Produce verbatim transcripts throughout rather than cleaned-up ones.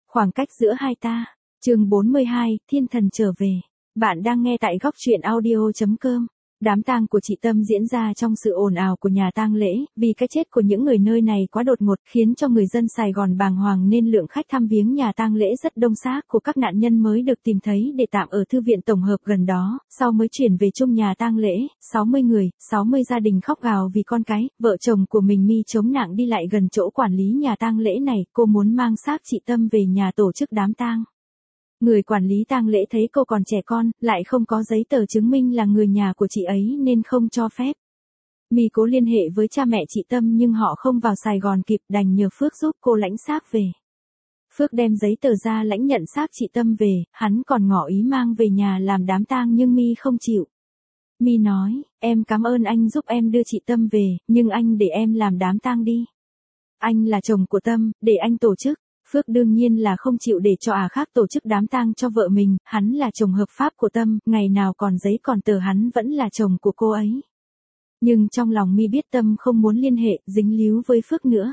Khoảng cách giữa hai ta. Chương bốn mươi hai, Thiên thần trở về. Bạn đang nghe tại góc truyện audio chấm com. Đám tang của chị Tâm diễn ra trong sự ồn ào của nhà tang lễ, vì cái chết của những người nơi này quá đột ngột khiến cho người dân Sài Gòn bàng hoàng nên lượng khách thăm viếng nhà tang lễ rất đông. Xác của các nạn nhân mới được tìm thấy để tạm ở thư viện tổng hợp gần đó, sau mới chuyển về chung nhà tang lễ. sáu mươi người, sáu mươi gia đình khóc gào vì con cái, vợ chồng của mình My chống nặng đi lại gần chỗ quản lý nhà tang lễ này, cô muốn mang xác chị Tâm về nhà tổ chức đám tang. Người quản lý tang lễ thấy cô còn trẻ con, lại không có giấy tờ chứng minh là người nhà của chị ấy nên không cho phép. My cố liên hệ với cha mẹ chị Tâm nhưng họ không vào Sài Gòn kịp, đành nhờ Phước giúp cô lãnh xác về. Phước đem giấy tờ ra lãnh nhận xác chị Tâm về, hắn còn ngỏ ý mang về nhà làm đám tang nhưng My không chịu. My nói, em cảm ơn anh giúp em đưa chị Tâm về, nhưng anh để em làm đám tang đi. Anh là chồng của Tâm, để anh tổ chức. Phước đương nhiên là không chịu để cho à khác tổ chức đám tang cho vợ mình, hắn là chồng hợp pháp của Tâm, ngày nào còn giấy còn tờ hắn vẫn là chồng của cô ấy. Nhưng trong lòng My biết Tâm không muốn liên hệ, dính líu với Phước nữa.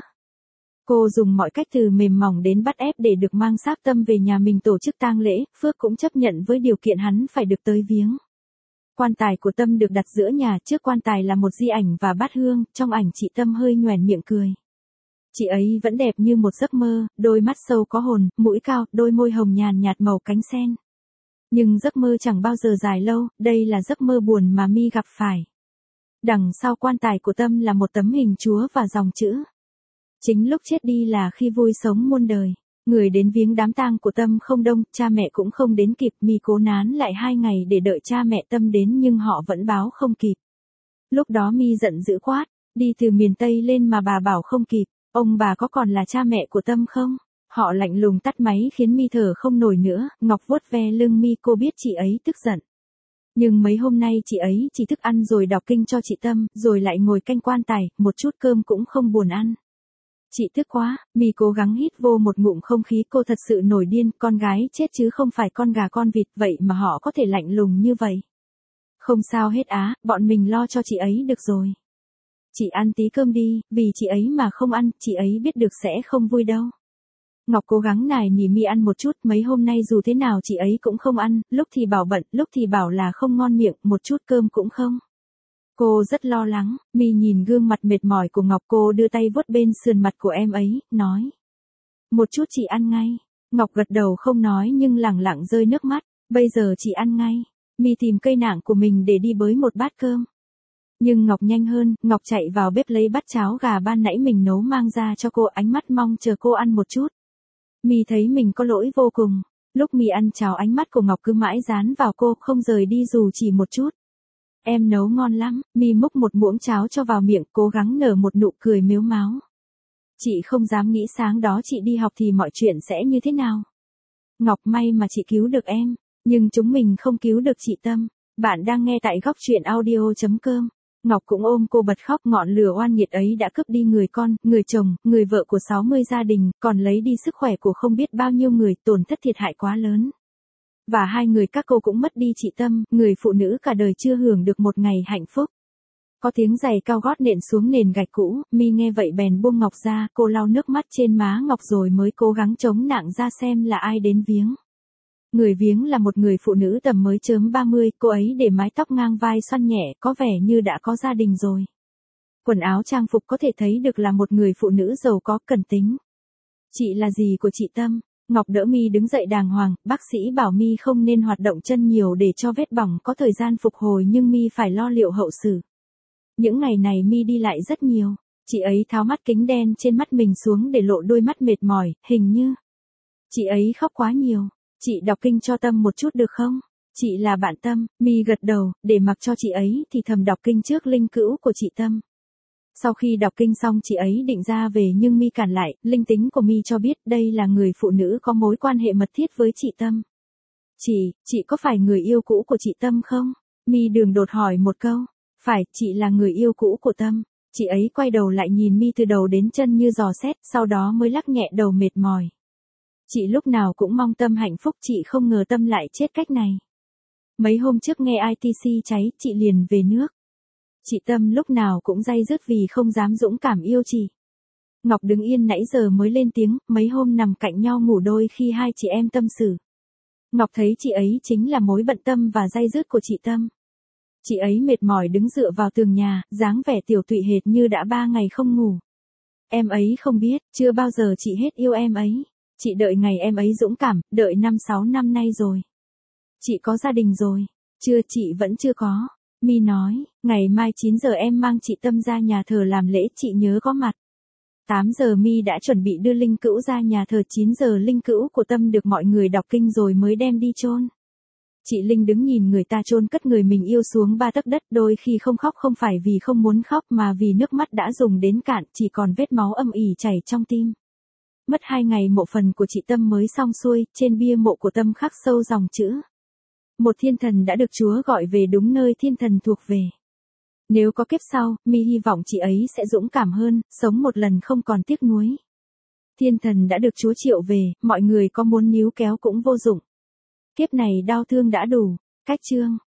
Cô dùng mọi cách từ mềm mỏng đến bắt ép để được mang xác Tâm về nhà mình tổ chức tang lễ, Phước cũng chấp nhận với điều kiện hắn phải được tới viếng. Quan tài của Tâm được đặt giữa nhà, trước quan tài là một di ảnh và bát hương, trong ảnh chị Tâm hơi nhoẻn miệng cười. Chị ấy vẫn đẹp như một giấc mơ, đôi mắt sâu có hồn, mũi cao, đôi môi hồng nhàn nhạt màu cánh sen. Nhưng giấc mơ chẳng bao giờ dài lâu, đây là giấc mơ buồn mà My gặp phải. Đằng sau quan tài của Tâm là một tấm hình Chúa và dòng chữ. Chính lúc chết đi là khi vui sống muôn đời. Người đến viếng đám tang của Tâm không đông, cha mẹ cũng không đến kịp. My cố nán lại hai ngày để đợi cha mẹ Tâm đến nhưng họ vẫn báo không kịp. Lúc đó My giận dữ quát, đi từ miền Tây lên mà bà bảo không kịp. Ông bà có còn là cha mẹ của Tâm không? Họ lạnh lùng tắt máy khiến My thở không nổi nữa. Ngọc vuốt ve lưng My, cô biết chị ấy tức giận. Nhưng mấy hôm nay chị ấy chỉ thức ăn rồi đọc kinh cho chị Tâm, rồi lại ngồi canh quan tài, một chút cơm cũng không buồn ăn. Chị tức quá, My cố gắng hít vô một ngụm không khí, cô thật sự nổi điên, con gái chết chứ không phải con gà con vịt, vậy mà họ có thể lạnh lùng như vậy. Không sao hết á, bọn mình lo cho chị ấy được rồi. Chị ăn tí cơm đi, vì chị ấy mà không ăn, chị ấy biết được sẽ không vui đâu. Ngọc cố gắng nài nỉ My ăn một chút, mấy hôm nay dù thế nào chị ấy cũng không ăn, lúc thì bảo bận, lúc thì bảo là không ngon miệng, một chút cơm cũng không. Cô rất lo lắng, My nhìn gương mặt mệt mỏi của Ngọc, cô đưa tay vuốt bên sườn mặt của em ấy, nói. Một chút chị ăn ngay. Ngọc gật đầu không nói nhưng lẳng lặng rơi nước mắt, bây giờ chị ăn ngay. My tìm cây nạng của mình để đi bới một bát cơm. Nhưng Ngọc nhanh hơn, Ngọc chạy vào bếp lấy bát cháo gà ban nãy mình nấu mang ra cho cô, ánh mắt mong chờ cô ăn một chút. My thấy mình có lỗi vô cùng. Lúc My ăn cháo ánh mắt của Ngọc cứ mãi dán vào cô, không rời đi dù chỉ một chút. Em nấu ngon lắm, My múc một muỗng cháo cho vào miệng, cố gắng nở một nụ cười mếu máo. Chị không dám nghĩ sáng đó chị đi học thì mọi chuyện sẽ như thế nào. Ngọc, may mà chị cứu được em, nhưng chúng mình không cứu được chị Tâm. Bạn đang nghe tại góc truyện audio chấm com. Ngọc cũng ôm cô bật khóc, ngọn lửa oan nghiệt ấy đã cướp đi người con, người chồng, người vợ của sáu mươi gia đình, còn lấy đi sức khỏe của không biết bao nhiêu người, tổn thất thiệt hại quá lớn. Và hai người các cô cũng mất đi chị Tâm, người phụ nữ cả đời chưa hưởng được một ngày hạnh phúc. Có tiếng giày cao gót nện xuống nền gạch cũ, My nghe vậy bèn buông Ngọc ra, cô lau nước mắt trên má Ngọc rồi mới cố gắng chống nặng ra xem là ai đến viếng. Người viếng là một người phụ nữ tầm mới chớm ba mươi, cô ấy để mái tóc ngang vai xoăn nhẹ, có vẻ như đã có gia đình rồi. Quần áo trang phục có thể thấy được là một người phụ nữ giàu có, cẩn tính. Chị là dì của chị Tâm. Ngọc đỡ My đứng dậy đàng hoàng, bác sĩ bảo My không nên hoạt động chân nhiều để cho vết bỏng có thời gian phục hồi nhưng My phải lo liệu hậu sự. Những ngày này My đi lại rất nhiều, chị ấy tháo mắt kính đen trên mắt mình xuống để lộ đôi mắt mệt mỏi, hình như chị ấy khóc quá nhiều. Chị đọc kinh cho Tâm một chút được không? Chị là bạn Tâm. My gật đầu, để mặc cho chị ấy thì thầm đọc kinh trước linh cữu của chị Tâm. Sau khi đọc kinh xong chị ấy định ra về nhưng My cản lại, linh tính của My cho biết đây là người phụ nữ có mối quan hệ mật thiết với chị Tâm. Chị, chị có phải người yêu cũ của chị Tâm không? My đường đột hỏi một câu. Phải, chị là người yêu cũ của Tâm. Chị ấy quay đầu lại nhìn My từ đầu đến chân như dò xét, sau đó mới lắc nhẹ đầu mệt mỏi. Chị lúc nào cũng mong Tâm hạnh phúc, chị không ngờ Tâm lại chết cách này. Mấy hôm trước nghe i tê xê cháy, chị liền về nước. Chị Tâm lúc nào cũng day dứt vì không dám dũng cảm yêu chị. Ngọc đứng yên nãy giờ mới lên tiếng, mấy hôm nằm cạnh nhau ngủ đôi khi hai chị em tâm sự. Ngọc thấy chị ấy chính là mối bận tâm và day dứt của chị Tâm. Chị ấy mệt mỏi đứng dựa vào tường nhà, dáng vẻ tiểu tụy hệt như đã ba ngày không ngủ. Em ấy không biết, chưa bao giờ chị hết yêu em ấy. Chị đợi ngày em ấy dũng cảm, đợi năm sáu năm nay rồi. Chị có gia đình rồi. Chưa, chị vẫn chưa có. My nói, ngày mai chín giờ em mang chị Tâm ra nhà thờ làm lễ, chị nhớ có mặt. tám giờ My đã chuẩn bị đưa linh cữu ra nhà thờ, chín giờ linh cữu của Tâm được mọi người đọc kinh rồi mới đem đi chôn. Chị Linh đứng nhìn người ta chôn cất người mình yêu xuống ba tấc đất, đôi khi không khóc không phải vì không muốn khóc mà vì nước mắt đã dùng đến cạn, chỉ còn vết máu âm ỉ chảy trong tim. Mất hai ngày mộ phần của chị Tâm mới xong xuôi, trên bia mộ của Tâm khắc sâu dòng chữ. Một thiên thần đã được Chúa gọi về đúng nơi thiên thần thuộc về. Nếu có kiếp sau, My hy vọng chị ấy sẽ dũng cảm hơn, sống một lần không còn tiếc nuối. Thiên thần đã được Chúa triệu về, mọi người có muốn níu kéo cũng vô dụng. Kiếp này đau thương đã đủ. Cách chương